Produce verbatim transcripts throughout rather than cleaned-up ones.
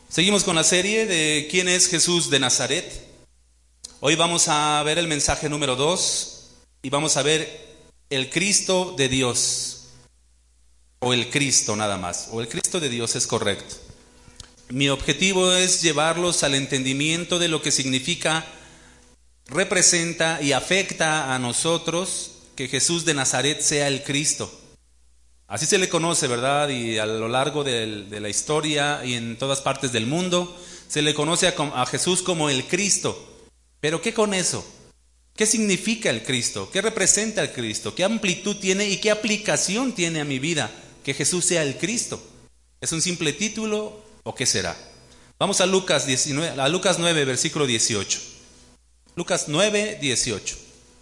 Seguimos con la serie de ¿Quién es Jesús de Nazaret? Hoy vamos a ver el mensaje número dos y vamos a ver el Cristo de Dios, o el Cristo nada más, o el Cristo de Dios es correcto. Mi objetivo es llevarlos al entendimiento de lo que significa, representa y afecta a nosotros que Jesús de Nazaret sea el Cristo. Así se le conoce, ¿verdad? Y a lo largo de, de la historia y en todas partes del mundo se le conoce a, a Jesús como el Cristo. ¿Pero qué con eso? ¿Qué significa el Cristo? ¿Qué representa el Cristo? ¿Qué amplitud tiene y qué aplicación tiene a mi vida que Jesús sea el Cristo? ¿Es un simple título o qué será? Vamos a Lucas, diecinueve, a Lucas nueve, versículo dieciocho. Lucas nueve, dieciocho.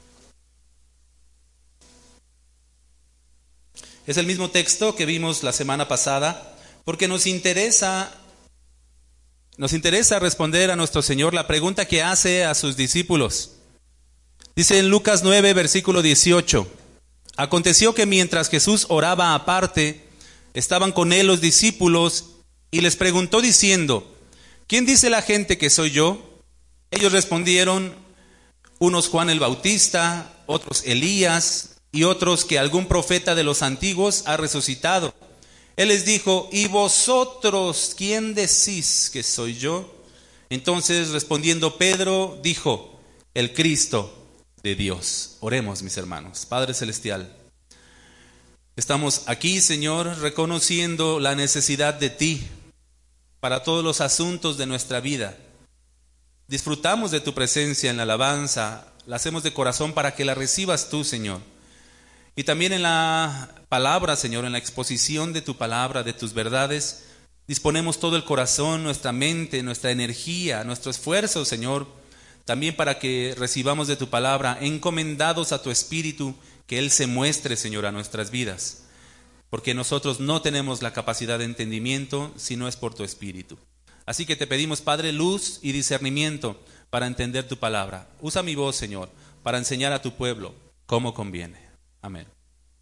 Es el mismo texto que vimos la semana pasada, porque nos interesa, nos interesa responder a nuestro Señor la pregunta que hace a sus discípulos. Dice en Lucas nueve, versículo dieciocho, aconteció que mientras Jesús oraba aparte, estaban con él los discípulos y les preguntó diciendo, ¿quién dice la gente que soy yo? Ellos respondieron, unos Juan el Bautista, otros Elías, y otros que algún profeta de los antiguos ha resucitado. Él les dijo, ¿y vosotros quién decís que soy yo? Entonces respondiendo Pedro dijo, el Cristo de Dios. Oremos, mis hermanos. Padre Celestial, estamos aquí, Señor, reconociendo la necesidad de ti para todos los asuntos de nuestra vida. Disfrutamos de tu presencia en la alabanza, la hacemos de corazón para que la recibas tú, Señor. Y también en la palabra, Señor, en la exposición de tu palabra, de tus verdades, disponemos todo el corazón, nuestra mente, nuestra energía, nuestro esfuerzo, Señor, también para que recibamos de tu palabra, encomendados a tu Espíritu, que Él se muestre, Señor, a nuestras vidas. Porque nosotros no tenemos la capacidad de entendimiento si no es por tu Espíritu. Así que te pedimos, Padre, luz y discernimiento para entender tu palabra. Usa mi voz, Señor, para enseñar a tu pueblo cómo conviene. Amén.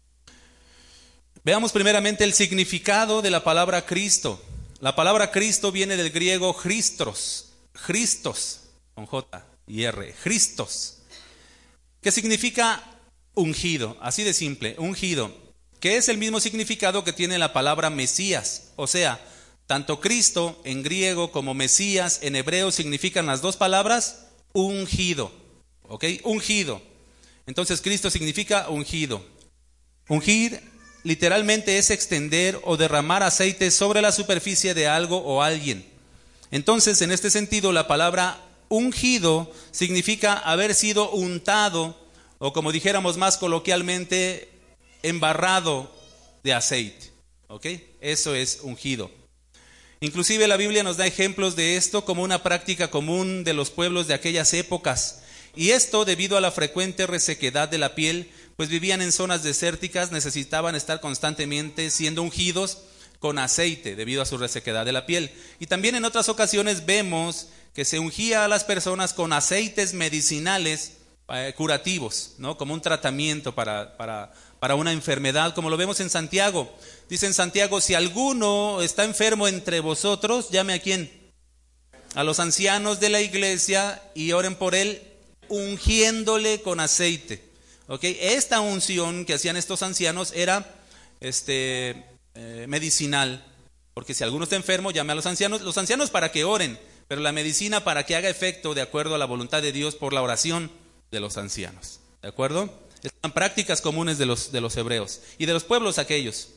Veamos primeramente el significado de la palabra Cristo. La palabra Cristo viene del griego Christos, Christos, con J y R, Christos, que significa ungido, así de simple, ungido, que es el mismo significado que tiene la palabra Mesías. O sea, tanto Cristo en griego como Mesías en hebreo significan las dos palabras ungido, ¿ok? Ungido. Entonces Cristo significa ungido. Ungir literalmente es extender o derramar aceite sobre la superficie de algo o alguien. Entonces, en este sentido, la palabra ungido significa haber sido untado, o como dijéramos más coloquialmente, embarrado de aceite. ¿Ok? Eso es ungido. Inclusive la Biblia nos da ejemplos de esto como una práctica común de los pueblos de aquellas épocas. Y esto debido a la frecuente resequedad de la piel, pues vivían en zonas desérticas, necesitaban estar constantemente siendo ungidos con aceite debido a su resequedad de la piel. Y también en otras ocasiones vemos que se ungía a las personas con aceites medicinales eh, curativos, ¿no? Como un tratamiento para, para, para una enfermedad, como lo vemos en Santiago. Dice en Santiago, si alguno está enfermo entre vosotros, llame a quién, a los ancianos de la iglesia y oren por él, ungiéndole con aceite. ¿Okay? Esta unción que hacían estos ancianos era este, eh, medicinal, porque si alguno está enfermo, llame a los ancianos, los ancianos para que oren, pero la medicina para que haga efecto de acuerdo a la voluntad de Dios por la oración de los ancianos. ¿De acuerdo? Están prácticas comunes de los, de los hebreos y de los pueblos aquellos.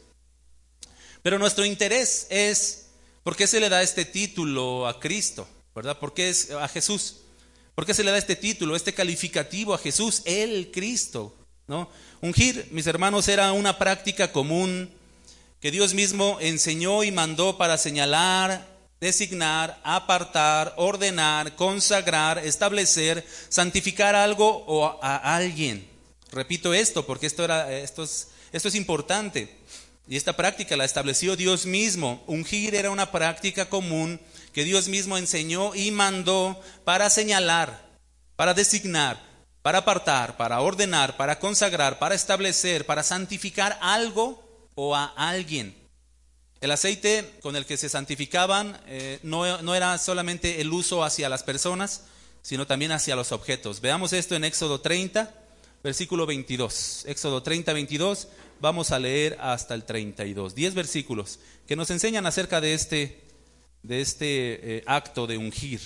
Pero nuestro interés es, ¿por qué se le da este título a Cristo? ¿Verdad? ¿Por qué es a Jesús? ¿Por qué se le da este título, este calificativo a Jesús, el Cristo? ¿No? Ungir, mis hermanos, era una práctica común que Dios mismo enseñó y mandó para señalar, designar, apartar, ordenar, consagrar, establecer, santificar algo o a alguien. Repito esto porque esto, era, esto, es, esto es importante. Y esta práctica la estableció Dios mismo. Ungir era una práctica común que Dios mismo enseñó y mandó para señalar, para designar, para apartar, para ordenar, para consagrar, para establecer, para santificar algo o a alguien. El aceite con el que se santificaban eh, no, no era solamente el uso hacia las personas, sino también hacia los objetos. Veamos esto en Éxodo treinta, versículo veintidós. Éxodo treinta, veintidós, vamos a leer hasta el treinta y dos. Diez versículos que nos enseñan acerca de este, de este eh, acto de ungir.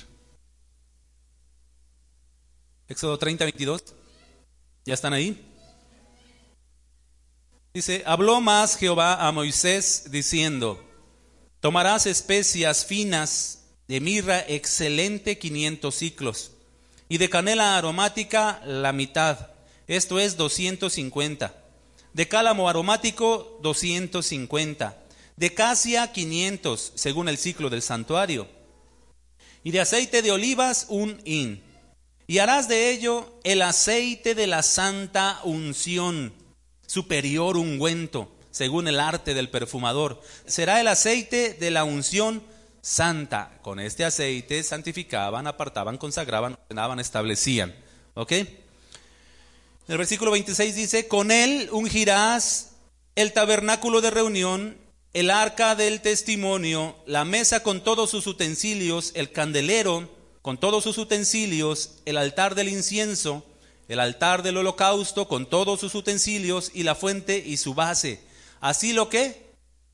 Éxodo treinta, veintidós. ¿Ya están ahí? Dice, habló más Jehová a Moisés diciendo, tomarás especias finas de mirra excelente quinientos siclos y de canela aromática la mitad, esto es doscientos cincuenta, de cálamo aromático doscientos cincuenta, de casia quinientos según el ciclo del santuario, y de aceite de olivas un hin, y harás de ello el aceite de la santa unción, superior ungüento, según el arte del perfumador. Será el aceite de la unción santa. Con este aceite santificaban, apartaban, consagraban, ordenaban, establecían. ¿Ok? El versículo veintiséis dice, con él ungirás el tabernáculo de reunión, el arca del testimonio, la mesa con todos sus utensilios, el candelero con todos sus utensilios, el altar del incienso, el altar del holocausto con todos sus utensilios y la fuente y su base. Así lo que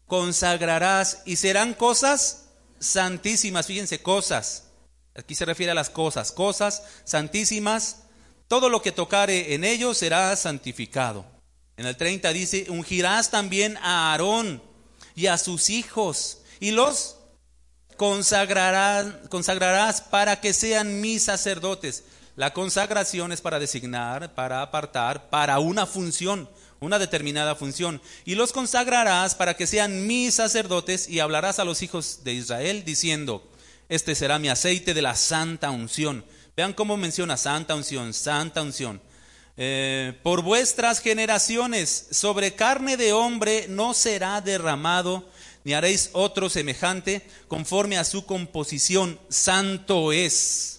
consagrarás y serán cosas santísimas. Fíjense, cosas. Aquí se refiere a las cosas. Cosas santísimas. Todo lo que tocare en ellos será santificado. En el treinta dice, ungirás también a Aarón y a sus hijos y los consagrarás, consagrarás para que sean mis sacerdotes. La consagración es para designar, para apartar, para una función, una determinada función. Y los consagrarás para que sean mis sacerdotes y hablarás a los hijos de Israel diciendo, este será mi aceite de la santa unción. Vean cómo menciona santa unción, santa unción. Eh, por vuestras generaciones, sobre carne de hombre no será derramado, ni haréis otro semejante, conforme a su composición, santo es.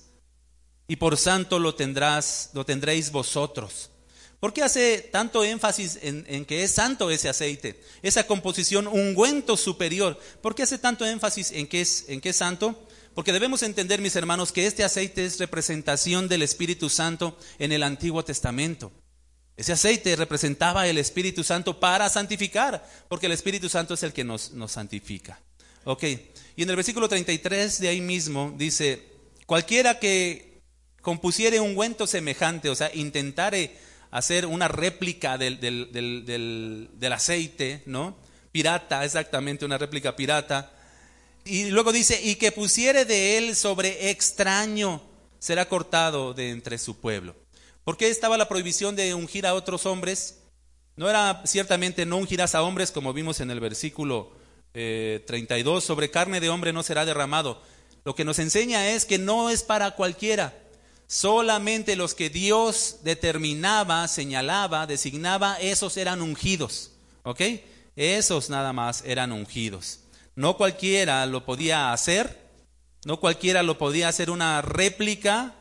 Y por santo lo tendrás, lo tendréis vosotros. ¿Por qué hace tanto énfasis en, en que es santo ese aceite? Esa composición ungüento superior. ¿Por qué hace tanto énfasis en que es, en que es santo? Porque debemos entender, mis hermanos, que este aceite es representación del Espíritu Santo en el Antiguo Testamento. Ese aceite representaba el Espíritu Santo para santificar, porque el Espíritu Santo es el que nos, nos santifica. Ok, y en el versículo treinta y tres de ahí mismo dice, cualquiera que compusiere ungüento semejante, o sea, intentare hacer una réplica del, del, del, del, del aceite, ¿no? Pirata, exactamente, una réplica pirata. Y luego dice, y que pusiere de él sobre extraño, será cortado de entre su pueblo. ¿Por qué estaba la prohibición de ungir a otros hombres? No era ciertamente no ungirás a hombres, como vimos en el versículo eh, treinta y dos, sobre carne de hombre no será derramado. Lo que nos enseña es que no es para cualquiera. Solamente los que Dios determinaba, señalaba, designaba, esos eran ungidos, ¿ok? Esos nada más eran ungidos. No cualquiera lo podía hacer, no cualquiera lo podía hacer una réplica,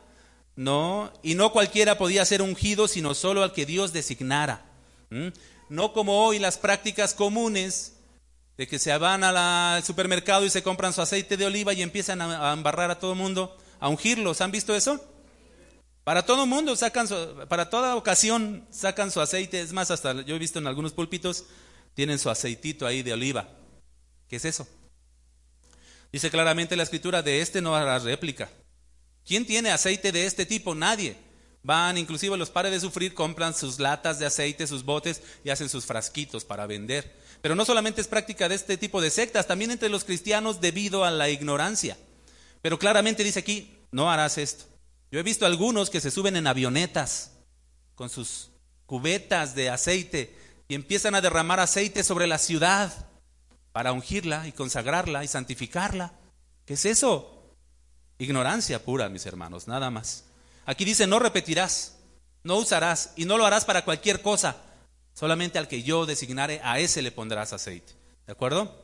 no, y no cualquiera podía ser ungido, sino solo al que Dios designara. ¿Mm? No como hoy las prácticas comunes de que se van a la, al supermercado y se compran su aceite de oliva y empiezan a, a embarrar a todo el mundo, a ungirlos. ¿Han visto eso? Para todo mundo sacan su, para toda ocasión sacan su aceite. Es más, hasta yo he visto en algunos púlpitos tienen su aceitito ahí de oliva. ¿Qué es eso? Dice claramente la escritura, de este no harás réplica. ¿Quién tiene aceite de este tipo? Nadie. Van, inclusive los pares de sufrir, compran sus latas de aceite, sus botes y hacen sus frasquitos para vender. Pero no solamente es práctica de este tipo de sectas, también entre los cristianos debido a la ignorancia. Pero claramente dice aquí, no harás esto. Yo he visto algunos que se suben en avionetas con sus cubetas de aceite y empiezan a derramar aceite sobre la ciudad para ungirla y consagrarla y santificarla. ¿Qué es eso? Ignorancia pura, mis hermanos, nada más. Aquí dice, no repetirás, no usarás y no lo harás para cualquier cosa. Solamente al que yo designare, a ese le pondrás aceite. ¿De acuerdo?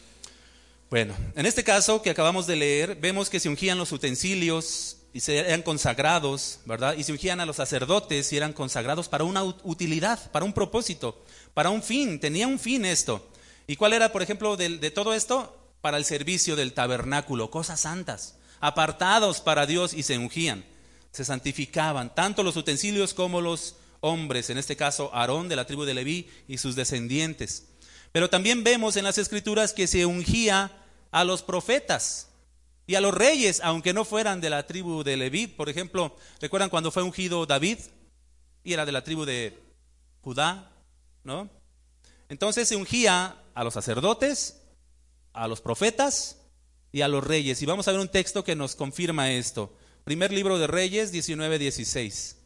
Bueno, en este caso que acabamos de leer, vemos que se ungían los utensilios y se eran consagrados, ¿verdad? Y se ungían a los sacerdotes y eran consagrados para una utilidad, para un propósito, para un fin. Tenía un fin esto. ¿Y cuál era, por ejemplo, de, de todo esto? Para el servicio del tabernáculo, cosas santas, apartados para Dios, y se ungían, se santificaban, tanto los utensilios como los hombres, en este caso Aarón de la tribu de Leví y sus descendientes. Pero también vemos en las Escrituras que se ungía a los profetas y a los reyes, aunque no fueran de la tribu de Leví. Por ejemplo, ¿recuerdan cuando fue ungido David? Y era de la tribu de Judá, ¿no? Entonces se ungía a los sacerdotes, a los profetas y a los reyes. Y vamos a ver un texto que nos confirma esto. Primer libro de Reyes, diecinueve dieciséis.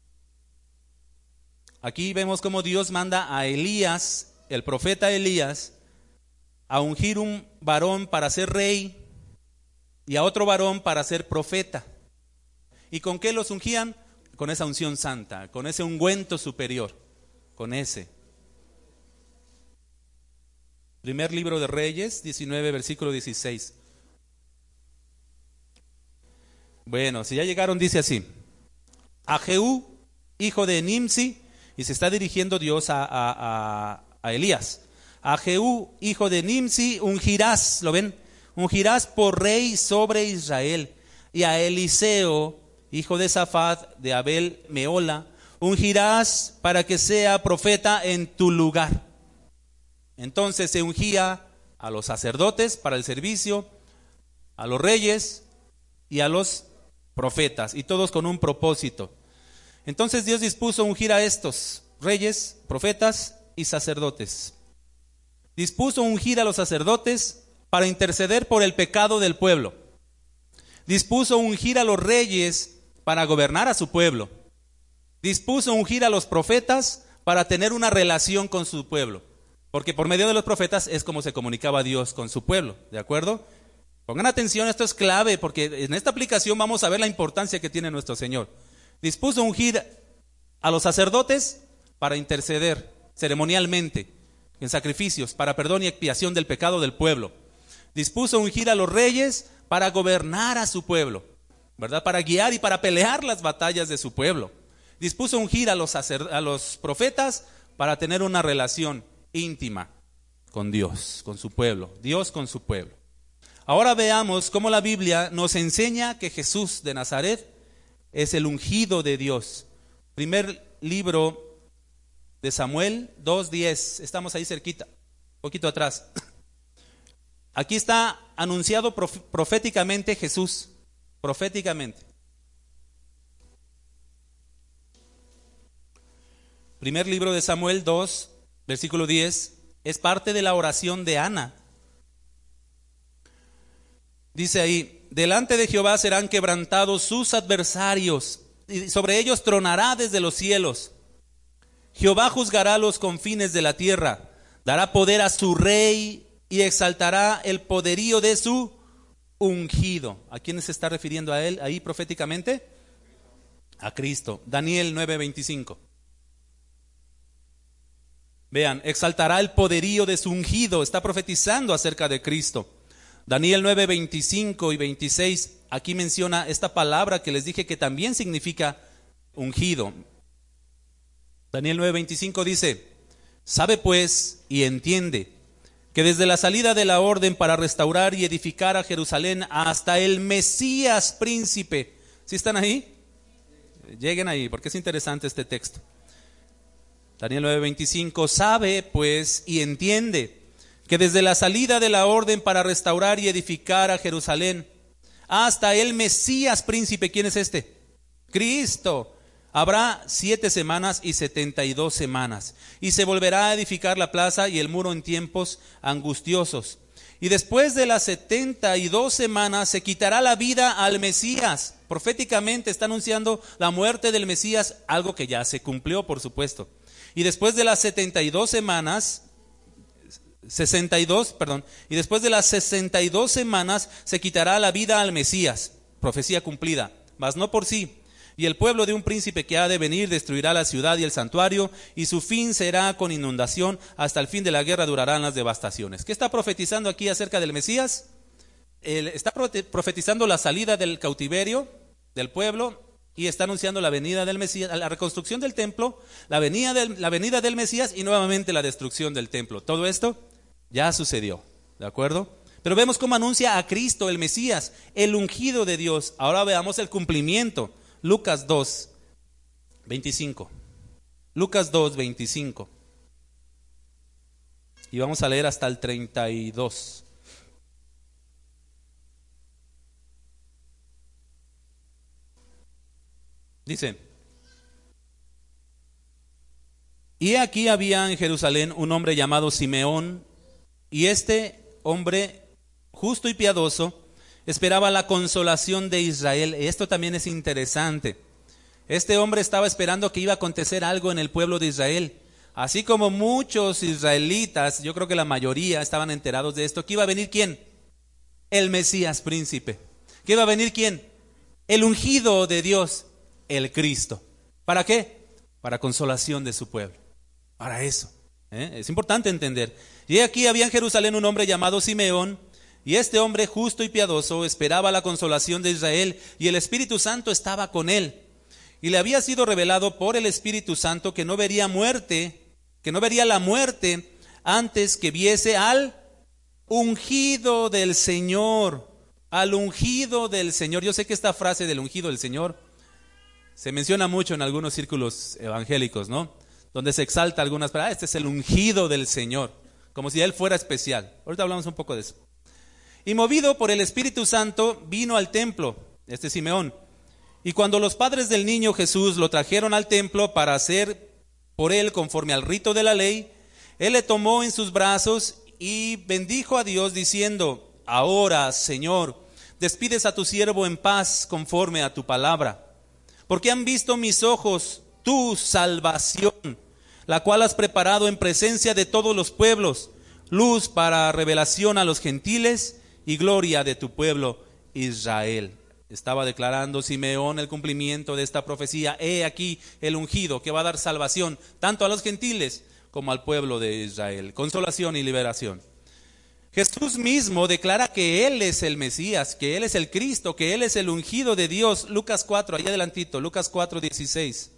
Aquí vemos cómo Dios manda a Elías, el profeta Elías, a ungir un varón para ser rey y a otro varón para ser profeta. ¿Y con qué los ungían? Con esa unción santa, con ese ungüento superior, con ese. Primer libro de Reyes, diecinueve, versículo dieciséis. Bueno, si ya llegaron, dice así: a Jehú, hijo de Nimsi, y se está dirigiendo Dios a, a, a, a Elías. A Jehú, hijo de Nimsi, ungirás, ¿lo ven? Ungirás por rey sobre Israel. Y a Eliseo, hijo de Safat, de Abel Meola, ungirás para que sea profeta en tu lugar. Entonces se ungía a los sacerdotes para el servicio, a los reyes y a los profetas, y todos con un propósito. Entonces Dios dispuso ungir a estos reyes, profetas y sacerdotes. Dispuso ungir a los sacerdotes para interceder por el pecado del pueblo. Dispuso ungir a los reyes para gobernar a su pueblo. Dispuso ungir a los profetas para tener una relación con su pueblo. Porque por medio de los profetas es como se comunicaba Dios con su pueblo, ¿de acuerdo? Pongan atención, esto es clave, porque en esta aplicación vamos a ver la importancia que tiene nuestro Señor. Dispuso ungir a los sacerdotes para interceder ceremonialmente en sacrificios para perdón y expiación del pecado del pueblo. Dispuso ungir a los reyes para gobernar a su pueblo, ¿verdad? Para guiar y para pelear las batallas de su pueblo. Dispuso ungir a los, sacer- a los profetas para tener una relación íntima con Dios, con su pueblo, Dios con su pueblo. Ahora veamos cómo la Biblia nos enseña que Jesús de Nazaret es el ungido de Dios. Primer libro de Samuel dos diez, estamos ahí cerquita, un poquito atrás. Aquí está anunciado prof- proféticamente Jesús, proféticamente. Primer libro de Samuel dos, versículo diez, es parte de la oración de Ana. Dice ahí: delante de Jehová serán quebrantados sus adversarios, y sobre ellos tronará desde los cielos. Jehová juzgará los confines de la tierra, dará poder a su rey y exaltará el poderío de su ungido. ¿A quién se está refiriendo a él ahí proféticamente? A Cristo. Daniel nueve veinticinco. Vean, exaltará el poderío de su ungido, está profetizando acerca de Cristo. Daniel nueve veinticinco y veintiséis, aquí menciona esta palabra que les dije que también significa ungido. Daniel nueve veinticinco dice: sabe pues y entiende que desde la salida de la orden para restaurar y edificar a Jerusalén hasta el Mesías príncipe. ¿Sí están ahí? Lleguen ahí, porque es interesante este texto. Daniel nueve veinticinco, sabe pues y entiende que desde la salida de la orden para restaurar y edificar a Jerusalén hasta el Mesías príncipe, ¿quién es este? Cristo. Habrá siete semanas y setenta y dos semanas, y se volverá a edificar la plaza y el muro en tiempos angustiosos. Y después de las setenta y dos semanas se quitará la vida al Mesías. Proféticamente está anunciando la muerte del Mesías, algo que ya se cumplió, por supuesto. Y después de las setenta y dos semanas, sesenta y dos, perdón, y después de las sesenta y dos semanas se quitará la vida al Mesías, profecía cumplida, mas no por sí. Y el pueblo de un príncipe que ha de venir destruirá la ciudad y el santuario, y su fin será con inundación, hasta el fin de la guerra durarán las devastaciones. ¿Qué está profetizando aquí acerca del Mesías? Él está profetizando la salida del cautiverio del pueblo, y está anunciando la venida del Mesías, la reconstrucción del templo, la venida del, la venida del Mesías y nuevamente la destrucción del templo. Todo esto Ya sucedió, ¿de acuerdo? Pero vemos cómo anuncia a Cristo, el Mesías, el ungido de Dios. Ahora veamos el cumplimiento. Lucas dos, veinticinco. Lucas dos, veinticinco. Y vamos a leer hasta el treinta y dos. Dice: y aquí había en Jerusalén un hombre llamado Simeón, y este hombre justo y piadoso esperaba la consolación de Israel. Esto también es interesante. Este hombre estaba esperando que iba a acontecer algo en el pueblo de Israel. Así como muchos israelitas, yo creo que la mayoría estaban enterados de esto. ¿Que iba a venir quién? El Mesías príncipe. ¿Que iba a venir quién? El ungido de Dios, el Cristo. ¿Para qué? Para consolación de su pueblo. Para eso. ¿eh? Es importante entender. Y aquí había en Jerusalén un hombre llamado Simeón, y este hombre justo y piadoso esperaba la consolación de Israel, y el Espíritu Santo estaba con él. Y le había sido revelado por el Espíritu Santo que no vería muerte, que no vería la muerte antes que viese al ungido del Señor. Al ungido del Señor. Yo sé que esta frase del ungido del Señor se menciona mucho en algunos círculos evangélicos, ¿no? Donde se exalta algunas palabras. Ah, este es el ungido del Señor, como si él fuera especial. Ahorita hablamos un poco de eso. Y movido por el Espíritu Santo vino al templo, este Simeón. Y cuando los padres del niño Jesús lo trajeron al templo para hacer por él conforme al rito de la ley, él le tomó en sus brazos y bendijo a Dios diciendo: ahora, Señor, despides a tu siervo en paz conforme a tu palabra, porque han visto mis ojos tu salvación, la cual has preparado en presencia de todos los pueblos, luz para revelación a los gentiles y gloria de tu pueblo Israel. Estaba declarando Simeón el cumplimiento de esta profecía. He aquí el ungido que va a dar salvación tanto a los gentiles como al pueblo de Israel, consolación y liberación. Jesús mismo declara que Él es el Mesías, que Él es el Cristo, que Él es el ungido de Dios. Lucas cuatro, ahí adelantito, Lucas cuatro, dieciséis.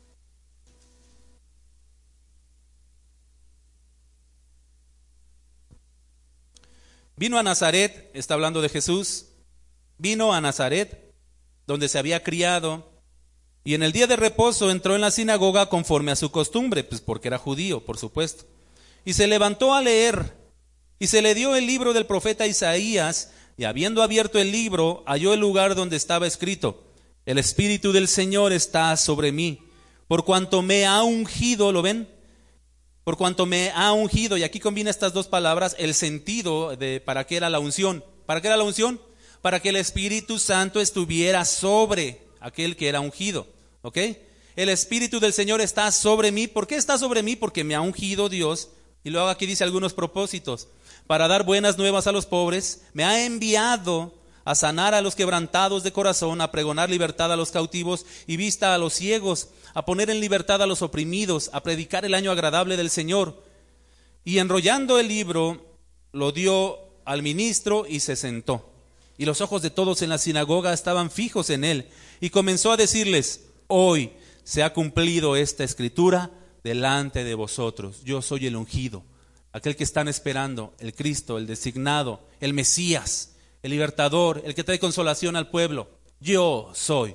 Vino a Nazaret, está hablando de Jesús, vino a Nazaret, donde se había criado, y en el día de reposo entró en la sinagoga conforme a su costumbre, pues porque era judío, por supuesto. Y se levantó a leer, y se le dio el libro del profeta Isaías, y habiendo abierto el libro, halló el lugar donde estaba escrito: el Espíritu del Señor está sobre mí, por cuanto me ha ungido, ¿lo ven? Por cuanto me ha ungido, y aquí combina estas dos palabras, el sentido de para qué era la unción. ¿Para qué era la unción? Para que el Espíritu Santo estuviera sobre aquel que era ungido, ¿ok? El Espíritu del Señor está sobre mí. ¿Por qué está sobre mí? Porque me ha ungido Dios. Y luego aquí dice algunos propósitos: para dar buenas nuevas a los pobres, me ha enviado a sanar a los quebrantados de corazón, a pregonar libertad a los cautivos y vista a los ciegos, a poner en libertad a los oprimidos, a predicar el año agradable del Señor. Y enrollando el libro, lo dio al ministro y se sentó. Y los ojos de todos en la sinagoga estaban fijos en él. Y comenzó a decirles: hoy se ha cumplido esta escritura delante de vosotros. Yo soy el ungido, aquel que están esperando, el Cristo, el designado, el Mesías, el libertador, el que trae consolación al pueblo. Yo soy.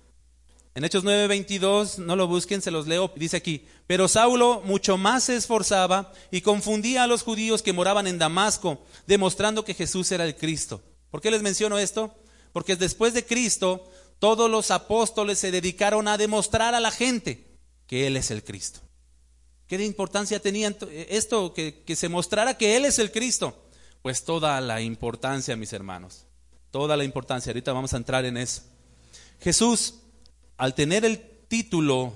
En Hechos nueve veintidós, no lo busquen, se los leo, dice aquí: pero Saulo mucho más se esforzaba y confundía a los judíos que moraban en Damasco, demostrando que Jesús era el Cristo. ¿Por qué les menciono esto? Porque después de Cristo, todos los apóstoles se dedicaron a demostrar a la gente que Él es el Cristo. ¿Qué de importancia tenía esto, que, que se mostrara que Él es el Cristo? Pues toda la importancia, mis hermanos, toda la importancia. Ahorita vamos a entrar en eso. Jesús, al tener el título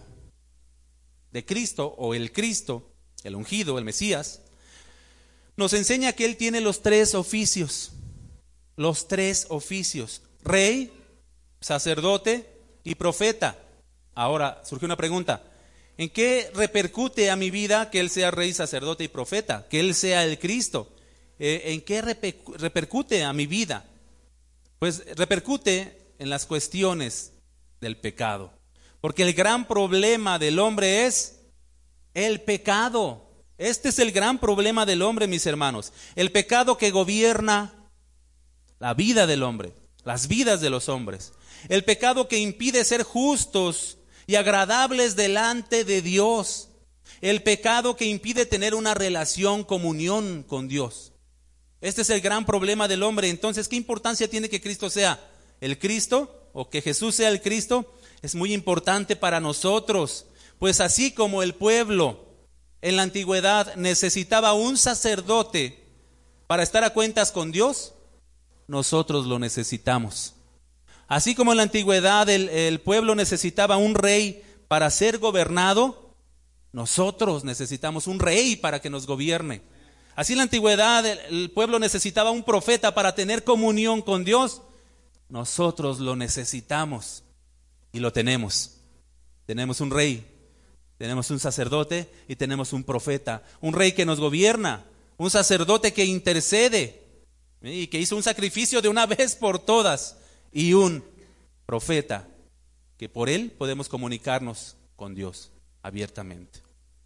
de Cristo o el Cristo, el ungido, el Mesías, nos enseña que Él tiene los tres oficios. Los tres oficios: rey, sacerdote y profeta. Ahora surge una pregunta: ¿en qué repercute a mi vida que Él sea rey, sacerdote y profeta? Que Él sea el Cristo. ¿En qué repercute a mi vida? Pues repercute en las cuestiones del pecado. Porque el gran problema del hombre es el pecado. Este es el gran problema del hombre, mis hermanos. El pecado que gobierna la vida del hombre, las vidas de los hombres. El pecado que impide ser justos y agradables delante de Dios. El pecado que impide tener una relación, comunión con Dios. Este es el gran problema del hombre. Entonces, ¿qué importancia tiene que Cristo sea el Cristo o que Jesús sea el Cristo? Es muy importante para nosotros, pues así como el pueblo en la antigüedad necesitaba un sacerdote para estar a cuentas con Dios, nosotros lo necesitamos. Así como en la antigüedad el, el pueblo necesitaba un rey para ser gobernado, nosotros necesitamos un rey para que nos gobierne. Así en la antigüedad el, el pueblo necesitaba un profeta para tener comunión con Dios, nosotros lo necesitamos y lo tenemos. Tenemos un rey, tenemos un sacerdote y tenemos un profeta, un rey que nos gobierna, un sacerdote que intercede y que hizo un sacrificio de una vez por todas, y un profeta que por él podemos comunicarnos con Dios abiertamente.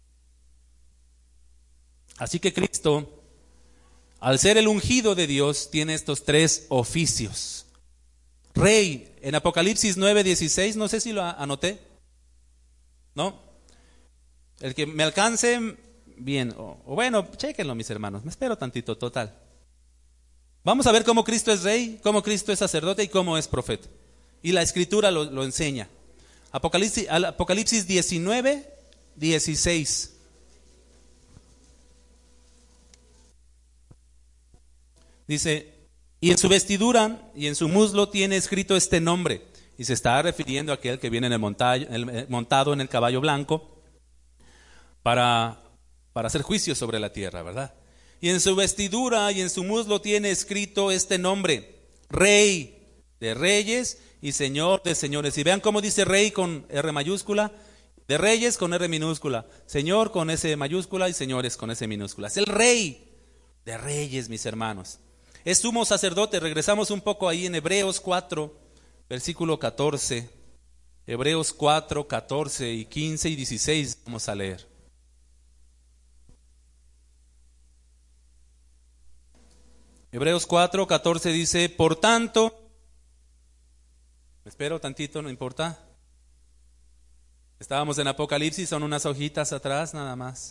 Así que Cristo, al ser el ungido de Dios, tiene estos tres oficios. Rey, en Apocalipsis nueve dieciséis, no sé si lo anoté, ¿no? El que me alcance, bien, o, o bueno, chéquenlo mis hermanos, me espero tantito, total. Vamos a ver cómo Cristo es rey, cómo Cristo es sacerdote y cómo es profeta. Y la Escritura lo, lo enseña. Apocalipsis, Apocalipsis diecinueve dieciséis. Dice, y en su vestidura y en su muslo tiene escrito este nombre. Y se está refiriendo a aquel que viene en el montado, montado en el caballo blanco para, para hacer juicio sobre la tierra, ¿verdad? Y en su vestidura y en su muslo tiene escrito este nombre, Rey de reyes y Señor de señores. Y vean cómo dice Rey con R mayúscula, de reyes con R minúscula, Señor con S mayúscula y señores con S minúscula. Es el Rey de reyes, mis hermanos. Es sumo sacerdote. Regresamos un poco ahí en Hebreos cuatro, versículo catorce. Hebreos cuatro, catorce y quince y dieciséis vamos a leer. Hebreos cuatro, catorce dice, por tanto, me espero tantito, no importa. Estábamos en Apocalipsis, son unas hojitas atrás nada más.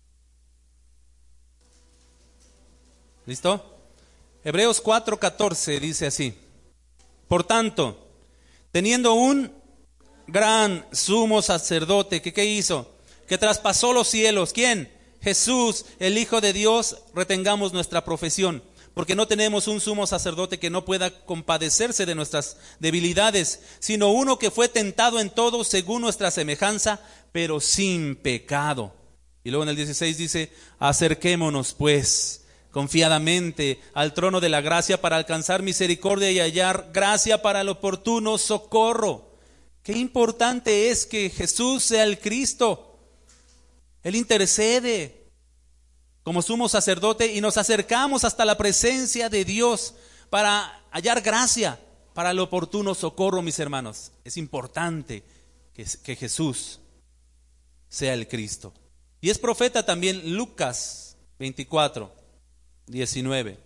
¿Listo? Hebreos cuatro, catorce dice así, por tanto, teniendo un gran sumo sacerdote, que ¿qué hizo? Que traspasó los cielos. ¿Quién? Jesús, el Hijo de Dios, retengamos nuestra profesión. Porque no tenemos un sumo sacerdote que no pueda compadecerse de nuestras debilidades, sino uno que fue tentado en todo según nuestra semejanza, pero sin pecado. Y luego en el dieciséis dice, acerquémonos pues confiadamente al trono de la gracia para alcanzar misericordia y hallar gracia para el oportuno socorro. Qué importante es que Jesús sea el Cristo. Él intercede como sumo sacerdote y nos acercamos hasta la presencia de Dios para hallar gracia para el oportuno socorro, mis hermanos. Es importante que, que Jesús sea el Cristo. Y es profeta también Lucas veinticuatro, diecinueve.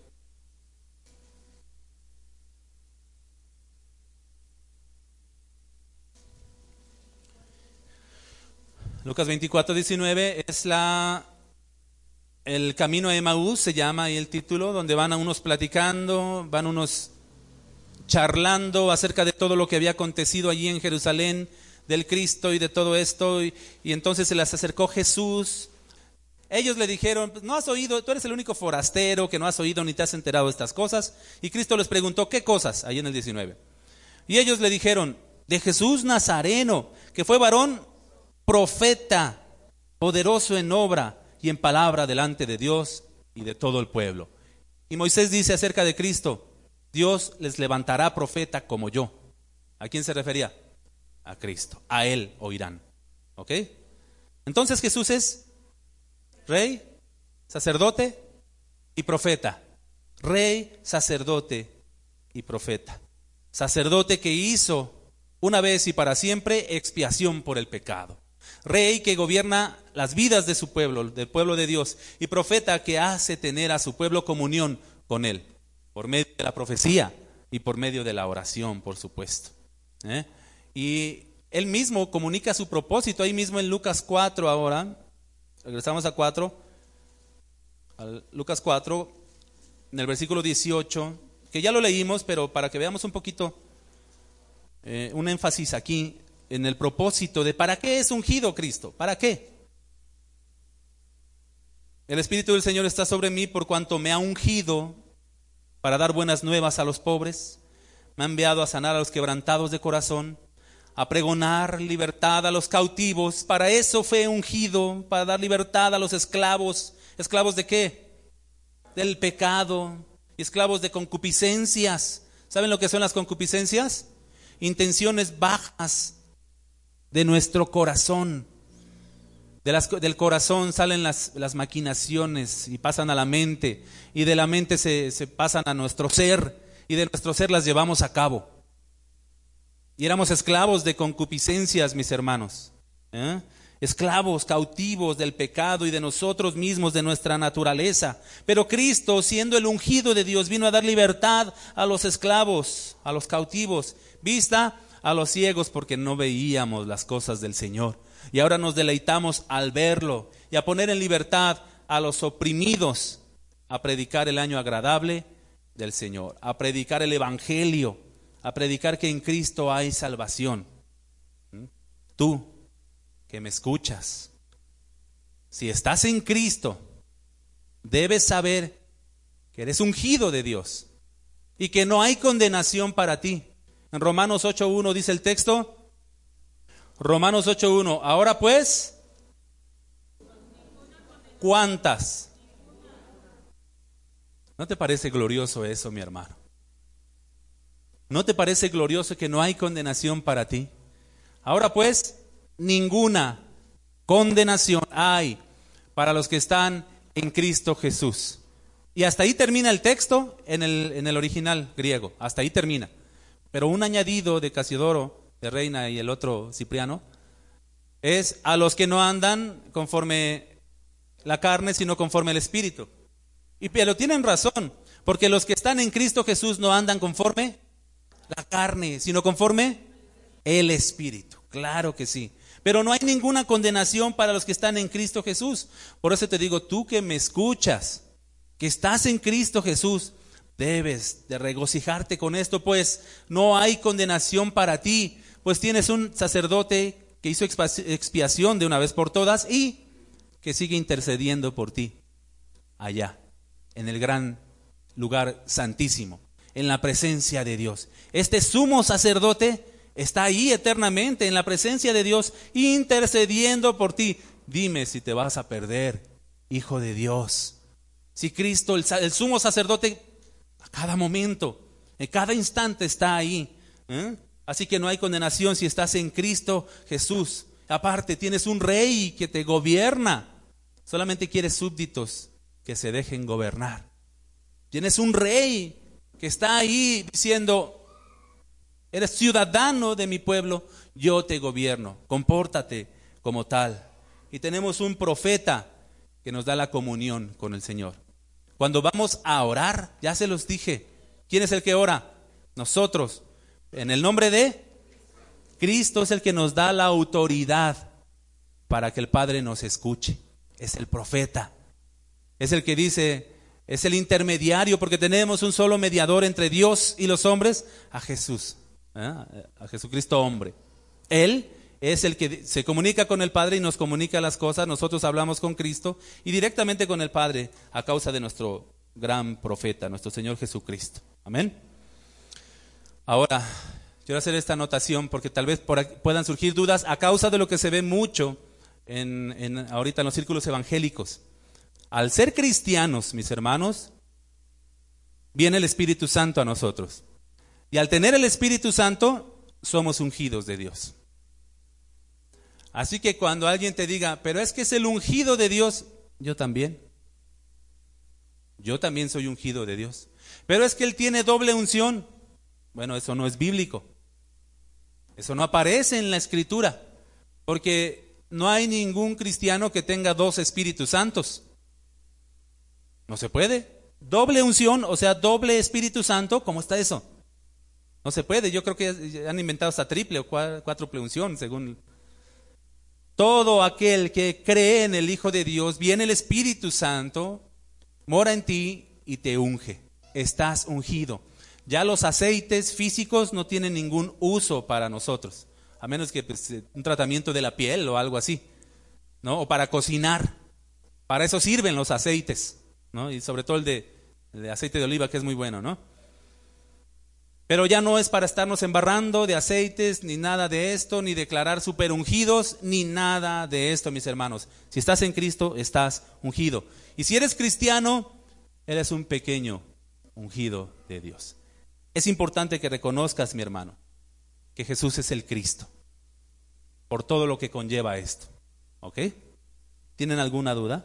Lucas veinticuatro, diecinueve es la... El camino a Emaús se llama ahí el título, donde van a unos platicando, van unos charlando acerca de todo lo que había acontecido allí en Jerusalén, del Cristo y de todo esto, y, y entonces se les acercó Jesús. Ellos le dijeron, no has oído, tú eres el único forastero que no has oído ni te has enterado de estas cosas. Y Cristo les preguntó, ¿qué cosas? Ahí en el diecinueve. Y ellos le dijeron, de Jesús Nazareno, que fue varón profeta, poderoso en obra y en palabra delante de Dios y de todo el pueblo. Y Moisés dice acerca de Cristo, Dios les levantará profeta como yo. ¿A quién se refería? A Cristo, a Él oirán. ¿Ok? Entonces Jesús es rey, sacerdote y profeta. Rey, sacerdote y profeta. Sacerdote que hizo una vez y para siempre expiación por el pecado. Rey que gobierna las vidas de su pueblo, del pueblo de Dios, y profeta que hace tener a su pueblo comunión con él, por medio de la profecía y por medio de la oración, por supuesto. ¿Eh? Y él mismo comunica su propósito ahí mismo en Lucas cuatro ahora. Regresamos a cuatro, a Lucas cuatro, en el versículo dieciocho, que ya lo leímos, pero para que veamos un poquito, eh, un énfasis aquí en el propósito de ¿para qué es ungido Cristo? ¿Para qué? El Espíritu del Señor está sobre mí por cuanto me ha ungido para dar buenas nuevas a los pobres, me ha enviado a sanar a los quebrantados de corazón, a pregonar libertad a los cautivos. Para eso fue ungido, para dar libertad a los esclavos. ¿Esclavos de qué? Del pecado, y esclavos de concupiscencias. ¿Saben lo que son las concupiscencias? Intenciones bajas de nuestro corazón. De las, del corazón salen las, las maquinaciones y pasan a la mente, y de la mente se, se pasan a nuestro ser, y de nuestro ser las llevamos a cabo. Y éramos esclavos de concupiscencias, mis hermanos, ¿eh? Esclavos, cautivos del pecado y de nosotros mismos, de nuestra naturaleza. Pero Cristo, siendo el ungido de Dios, vino a dar libertad a los esclavos, a los cautivos, vista a los ciegos, porque no veíamos las cosas del Señor. Y ahora nos deleitamos al verlo, y a poner en libertad a los oprimidos, a predicar el año agradable del Señor, a predicar el evangelio, a predicar que en Cristo hay salvación. ¿Mm? Tú que me escuchas, si estás en Cristo, debes saber que eres ungido de Dios y que no hay condenación para ti. En Romanos ocho uno dice el texto, Romanos ocho uno, ahora pues, ¿cuántas? ¿No te parece glorioso eso, mi hermano? ¿No te parece glorioso que no hay condenación para ti? Ahora pues, ninguna condenación hay para los que están en Cristo Jesús. Y hasta ahí termina el texto en el, en el original griego, hasta ahí termina. Pero un añadido de Casiodoro, de Reina, y el otro Cipriano, es a los que no andan conforme la carne, sino conforme el Espíritu. Y pero tienen razón, porque los que están en Cristo Jesús no andan conforme la carne, sino conforme el Espíritu. Claro que sí. Pero no hay ninguna condenación para los que están en Cristo Jesús. Por eso te digo, tú que me escuchas, que estás en Cristo Jesús, debes de regocijarte con esto, pues no hay condenación para ti, pues tienes un sacerdote que hizo expiación de una vez por todas y que sigue intercediendo por ti allá, en el gran lugar santísimo, en la presencia de Dios. Este sumo sacerdote está ahí eternamente en la presencia de Dios, intercediendo por ti. Dime si te vas a perder, hijo de Dios. Si Cristo, el, el sumo sacerdote, a cada momento, en cada instante está ahí, ¿eh? Así que no hay condenación si estás en Cristo Jesús. Aparte, tienes un rey que te gobierna. Solamente quieres súbditos que se dejen gobernar. Tienes un rey que está ahí diciendo, eres ciudadano de mi pueblo, yo te gobierno, compórtate como tal. Y tenemos un profeta que nos da la comunión con el Señor. Cuando vamos a orar, ya se los dije, ¿quién es el que ora? Nosotros. En el nombre de Cristo es el que nos da la autoridad para que el Padre nos escuche. Es el profeta. Es el que dice, es el intermediario, porque tenemos un solo mediador entre Dios y los hombres, a Jesús. ¿Eh? A Jesucristo hombre. Él es el que se comunica con el Padre y nos comunica las cosas. Nosotros hablamos con Cristo y directamente con el Padre a causa de nuestro gran profeta, nuestro Señor Jesucristo. Amén. Ahora, quiero hacer esta anotación porque tal vez por aquí puedan surgir dudas a causa de lo que se ve mucho en, en ahorita en los círculos evangélicos. Al ser cristianos, mis hermanos, viene el Espíritu Santo a nosotros. Y al tener el Espíritu Santo, somos ungidos de Dios. Así que cuando alguien te diga, pero es que es el ungido de Dios, yo también. Yo también soy ungido de Dios. Pero es que Él tiene doble unción. Bueno, eso no es bíblico. Eso no aparece en la Escritura. Porque no hay ningún cristiano que tenga dos Espíritus Santos. No se puede. Doble unción, o sea, doble Espíritu Santo, ¿cómo está eso? No se puede. Yo creo que han inventado hasta triple o cuádruple unción, según. Todo aquel que cree en el Hijo de Dios, viene el Espíritu Santo, mora en ti y te unge. Estás ungido. Ya los aceites físicos no tienen ningún uso para nosotros, a menos que pues, un tratamiento de la piel o algo así, ¿no? O para cocinar. Para eso sirven los aceites, ¿no? Y sobre todo el de, el de aceite de oliva, que es muy bueno, ¿no? Pero ya no es para estarnos embarrando de aceites, ni nada de esto, ni declarar super ungidos, ni nada de esto, mis hermanos. Si estás en Cristo, estás ungido. Y si eres cristiano, eres un pequeño ungido de Dios. Es importante que reconozcas, mi hermano, que Jesús es el Cristo, por todo lo que conlleva esto. ¿Ok? ¿Tienen alguna duda?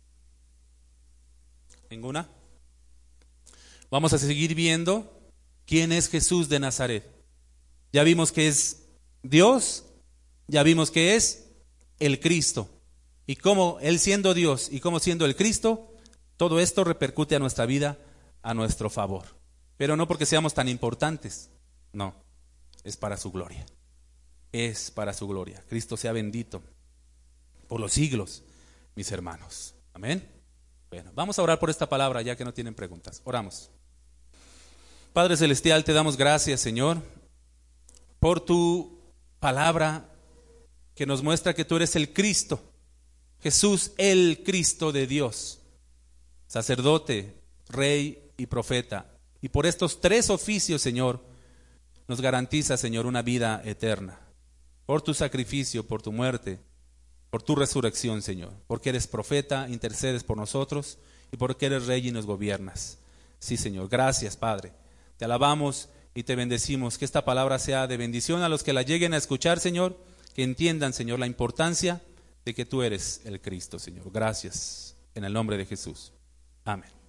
¿Ninguna? Vamos a seguir viendo quién es Jesús de Nazaret. Ya vimos que es Dios, ya vimos que es el Cristo. Y cómo Él siendo Dios y cómo siendo el Cristo, todo esto repercute a nuestra vida a nuestro favor. Pero no porque seamos tan importantes, no, es para su gloria. Es para su gloria. Cristo sea bendito por los siglos, mis hermanos. Amén. Bueno, vamos a orar por esta palabra ya que no tienen preguntas. Oramos. Padre Celestial, te damos gracias, Señor, por tu palabra que nos muestra que tú eres el Cristo, Jesús, el Cristo de Dios, sacerdote, rey y profeta. Y por estos tres oficios, Señor, nos garantiza, Señor, una vida eterna. Por tu sacrificio, por tu muerte, por tu resurrección, Señor. Porque eres profeta, intercedes por nosotros y porque eres rey y nos gobiernas. Sí, Señor. Gracias, Padre. Te alabamos y te bendecimos. Que esta palabra sea de bendición a los que la lleguen a escuchar, Señor. Que entiendan, Señor, la importancia de que tú eres el Cristo, Señor. Gracias. En el nombre de Jesús. Amén.